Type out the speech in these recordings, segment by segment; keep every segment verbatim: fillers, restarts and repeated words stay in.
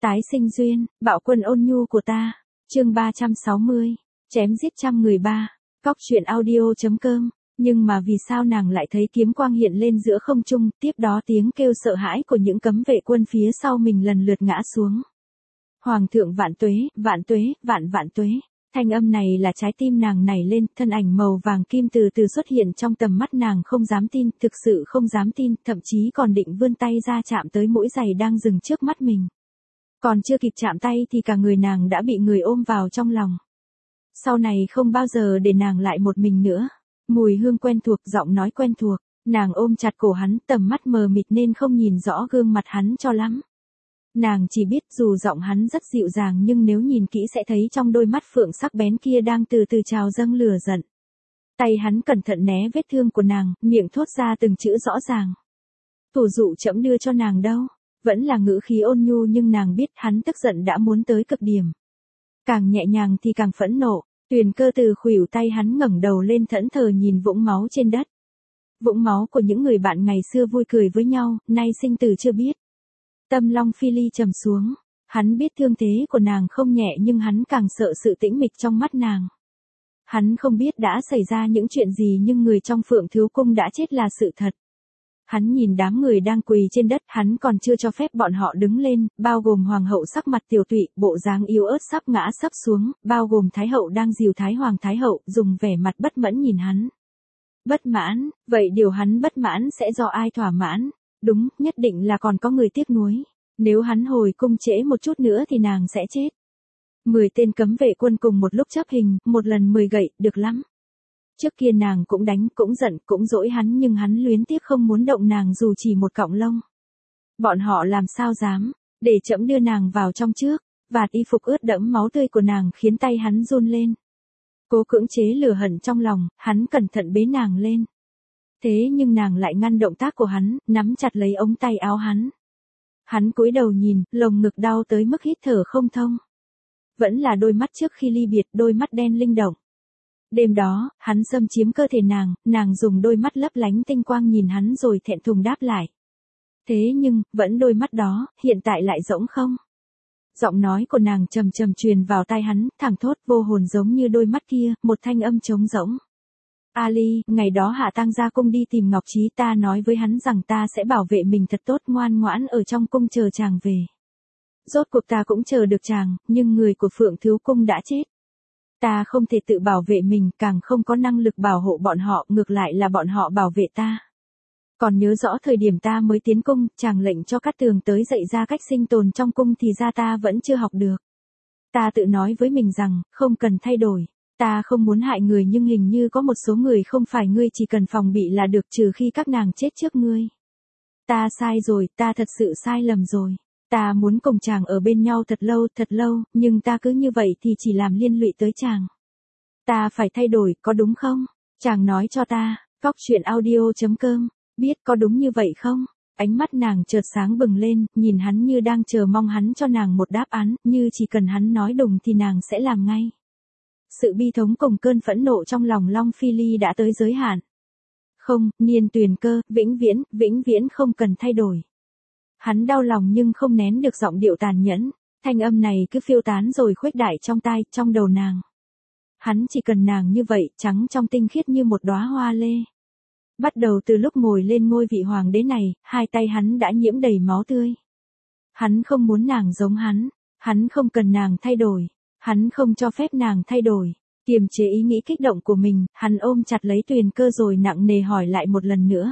Tái sinh duyên, bạo quân ôn nhu của ta. Chương ba trăm sáu mươi. Chém giết trăm người ba. Cóc truyện audio.com. Nhưng mà vì sao nàng lại thấy kiếm quang hiện lên giữa không trung, tiếp đó tiếng kêu sợ hãi của những cấm vệ quân phía sau mình lần lượt ngã xuống. Hoàng thượng vạn tuế, vạn tuế, vạn vạn tuế. Thanh âm này là trái tim nàng nảy lên, thân ảnh màu vàng kim từ từ xuất hiện trong tầm mắt nàng, không dám tin, thực sự không dám tin, thậm chí còn định vươn tay ra chạm tới mũi giày đang dừng trước mắt mình. Còn chưa kịp chạm tay thì cả người nàng đã bị người ôm vào trong lòng. Sau này không bao giờ để nàng lại một mình nữa. Mùi hương quen thuộc, giọng nói quen thuộc, nàng ôm chặt cổ hắn, tầm mắt mờ mịt nên không nhìn rõ gương mặt hắn cho lắm. Nàng chỉ biết dù giọng hắn rất dịu dàng nhưng nếu nhìn kỹ sẽ thấy trong đôi mắt phượng sắc bén kia đang từ từ trào dâng lửa giận. Tay hắn cẩn thận né vết thương của nàng, miệng thốt ra từng chữ rõ ràng. Thủ dụ trẫm đưa cho nàng đâu. Vẫn là ngữ khí ôn nhu nhưng nàng biết hắn tức giận đã muốn tới cực điểm. Càng nhẹ nhàng thì càng phẫn nộ, Tuyền Cơ từ khuỷu tay hắn ngẩng đầu lên thẫn thờ nhìn vũng máu trên đất. Vũng máu của những người bạn ngày xưa vui cười với nhau, nay sinh tử chưa biết. Tâm Long Phi Ly trầm xuống, hắn biết thương thế của nàng không nhẹ nhưng hắn càng sợ sự tĩnh mịch trong mắt nàng. Hắn không biết đã xảy ra những chuyện gì nhưng người trong Phượng Thiếu Cung đã chết là sự thật. Hắn nhìn đám người đang quỳ trên đất, hắn còn chưa cho phép bọn họ đứng lên, bao gồm hoàng hậu sắc mặt tiều tụy, bộ dáng yếu ớt sắp ngã sấp xuống, bao gồm thái hậu đang dìu thái hoàng thái hậu, dùng vẻ mặt bất mẫn nhìn hắn. Bất mãn, vậy điều hắn bất mãn sẽ do ai thỏa mãn? Đúng, nhất định là còn có người tiếc nuối. Nếu hắn hồi cung trễ một chút nữa thì nàng sẽ chết. Mười tên cấm vệ quân cùng một lúc chấp hình, một lần mười gậy, được lắm. Trước kia nàng cũng đánh, cũng giận, cũng dỗi hắn nhưng hắn luyến tiếc không muốn động nàng dù chỉ một cọng lông. Bọn họ làm sao dám, để trẫm đưa nàng vào trong trước, vạt y phục ướt đẫm máu tươi của nàng khiến tay hắn run lên. Cố cưỡng chế lửa hận trong lòng, hắn cẩn thận bế nàng lên. Thế nhưng nàng lại ngăn động tác của hắn, nắm chặt lấy ống tay áo hắn. Hắn cúi đầu nhìn, lồng ngực đau tới mức hít thở không thông. Vẫn là đôi mắt trước khi ly biệt, đôi mắt đen linh động. Đêm đó, hắn xâm chiếm cơ thể nàng, nàng dùng đôi mắt lấp lánh tinh quang nhìn hắn rồi thẹn thùng đáp lại. Thế nhưng, vẫn đôi mắt đó, hiện tại lại rỗng không? Giọng nói của nàng trầm trầm truyền vào tai hắn, thẳng thốt vô hồn giống như đôi mắt kia, một thanh âm trống rỗng. Ali, ngày đó Hạ Tang ra cung đi tìm Ngọc Trí, ta nói với hắn rằng ta sẽ bảo vệ mình thật tốt, ngoan ngoãn ở trong cung chờ chàng về. Rốt cuộc ta cũng chờ được chàng, nhưng người của Phượng Thiếu Cung đã chết. Ta không thể tự bảo vệ mình, càng không có năng lực bảo hộ bọn họ, ngược lại là bọn họ bảo vệ ta. Còn nhớ rõ thời điểm ta mới tiến cung, chàng lệnh cho Cát Tường tới dạy ra cách sinh tồn trong cung thì ra ta vẫn chưa học được. Ta tự nói với mình rằng, không cần thay đổi. Ta không muốn hại người nhưng hình như có một số người không phải ngươi chỉ cần phòng bị là được trừ khi các nàng chết trước ngươi. Ta sai rồi, ta thật sự sai lầm rồi. Ta muốn cùng chàng ở bên nhau thật lâu, thật lâu, nhưng ta cứ như vậy thì chỉ làm liên lụy tới chàng. Ta phải thay đổi, có đúng không? Chàng nói cho ta, cóc truyện audio.com, biết có đúng như vậy không? Ánh mắt nàng chợt sáng bừng lên, nhìn hắn như đang chờ mong hắn cho nàng một đáp án, như chỉ cần hắn nói đúng thì nàng sẽ làm ngay. Sự bi thống cùng cơn phẫn nộ trong lòng Long Phi Ly đã tới giới hạn. Không, Niên Tuyền Cơ, vĩnh viễn, vĩnh viễn không cần thay đổi. Hắn đau lòng nhưng không nén được giọng điệu tàn nhẫn, thanh âm này cứ phiêu tán rồi khuếch đại trong tai, trong đầu nàng. Hắn chỉ cần nàng như vậy, trắng trong tinh khiết như một đóa hoa lê. Bắt đầu từ lúc ngồi lên ngôi vị hoàng đế này, hai tay hắn đã nhiễm đầy máu tươi. Hắn không muốn nàng giống hắn, hắn không cần nàng thay đổi, hắn không cho phép nàng thay đổi. Kiềm chế ý nghĩ kích động của mình, hắn ôm chặt lấy Tuyền Cơ rồi nặng nề hỏi lại một lần nữa.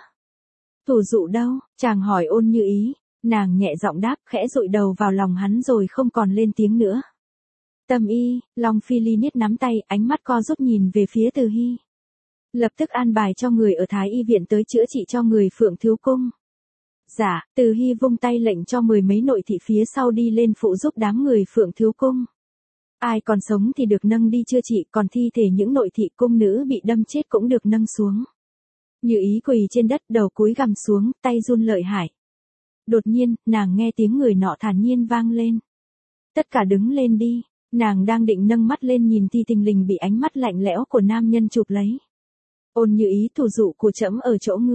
Thủ dụ đâu? Chàng hỏi ôn như ý. Nàng nhẹ giọng đáp, khẽ dụi đầu vào lòng hắn rồi không còn lên tiếng nữa. Tâm y, Long Phi Ly niết nắm tay, ánh mắt co rút nhìn về phía Từ Hy. Lập tức an bài cho người ở Thái Y viện tới chữa trị cho người Phượng Thiếu Cung. Dạ, Từ Hy vung tay lệnh cho mười mấy nội thị phía sau đi lên phụ giúp đám người Phượng Thiếu Cung. Ai còn sống thì được nâng đi chữa trị, còn thi thể những nội thị cung nữ bị đâm chết cũng được nâng xuống. Như ý quỳ trên đất, đầu cúi gằm xuống, tay run lợi hại. Đột nhiên, nàng nghe tiếng người nọ thản nhiên vang lên. Tất cả đứng lên đi. Nàng đang định nâng mắt lên nhìn thì tình lình bị ánh mắt lạnh lẽo của nam nhân chụp lấy. Ôn như ý, thủ dụ của trẫm ở chỗ ngươi.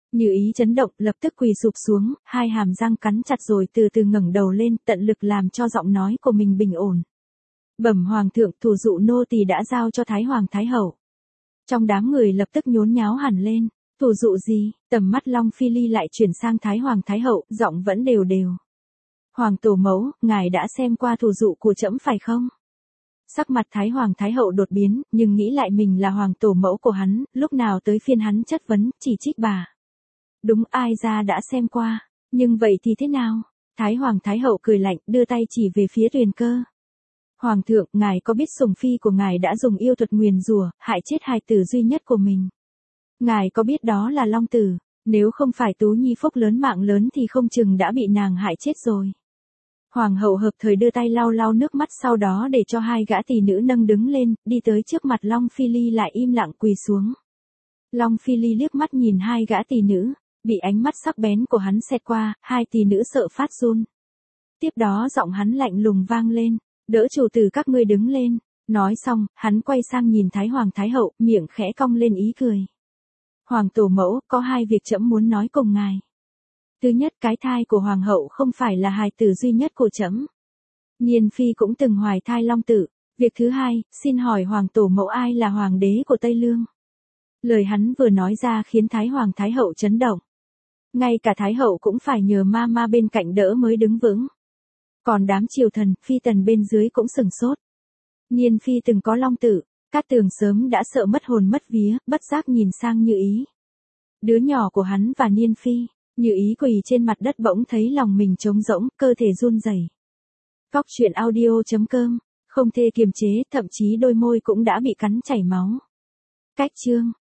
Như Ý chấn động, lập tức quỳ sụp xuống, hai hàm răng cắn chặt rồi từ từ ngẩng đầu lên, tận lực làm cho giọng nói của mình bình ổn. Bẩm hoàng thượng, thủ dụ nô tỳ đã giao cho Thái Hoàng Thái Hậu. Trong đám người lập tức nhốn nháo hẳn lên. Thủ dụ gì? Tầm mắt Long Phi Ly lại chuyển sang Thái Hoàng Thái Hậu, giọng vẫn đều đều. Hoàng tổ mẫu, ngài đã xem qua thủ dụ của trẫm phải không? Sắc mặt Thái Hoàng Thái Hậu đột biến, nhưng nghĩ lại mình là hoàng tổ mẫu của hắn, lúc nào tới phiên hắn chất vấn, chỉ trích bà. Đúng, ai ra đã xem qua, nhưng vậy thì thế nào? Thái Hoàng Thái Hậu cười lạnh, đưa tay chỉ về phía Tuyền Cơ. Hoàng thượng, ngài có biết sủng phi của ngài đã dùng yêu thuật nguyền rủa, hại chết hài tử duy nhất của mình? Ngài có biết đó là Long Tử, nếu không phải Tú Nhi phúc lớn mạng lớn thì không chừng đã bị nàng hại chết rồi. Hoàng hậu hợp thời đưa tay lau lau nước mắt, sau đó để cho hai gã tỷ nữ nâng đứng lên, đi tới trước mặt Long Phi Ly lại im lặng quỳ xuống. Long Phi Ly liếc mắt nhìn hai gã tỷ nữ, bị ánh mắt sắc bén của hắn xẹt qua, hai tỷ nữ sợ phát run. Tiếp đó giọng hắn lạnh lùng vang lên, đỡ chủ tử các ngươi đứng lên. Nói xong, hắn quay sang nhìn Thái Hoàng Thái Hậu, miệng khẽ cong lên ý cười. Hoàng tổ mẫu, có hai việc trẫm muốn nói cùng ngài. Thứ nhất, cái thai của hoàng hậu không phải là hài tử duy nhất của trẫm. Niên phi cũng từng hoài thai Long Tử. Việc thứ hai, xin hỏi hoàng tổ mẫu ai là hoàng đế của Tây Lương? Lời hắn vừa nói ra khiến Thái Hoàng Thái Hậu chấn động. Ngay cả Thái Hậu cũng phải nhờ ma ma bên cạnh đỡ mới đứng vững. Còn đám triều thần, phi tần bên dưới cũng sừng sốt. Niên phi từng có Long Tử, Cát Tường sớm đã sợ mất hồn mất vía, bất giác nhìn sang Như Ý. Đứa nhỏ của hắn và Niên phi, Như Ý quỳ trên mặt đất bỗng thấy lòng mình trống rỗng, cơ thể run rẩy. Cóc truyện audio chấm com, không thể kiềm chế, thậm chí đôi môi cũng đã bị cắn chảy máu. Cách chương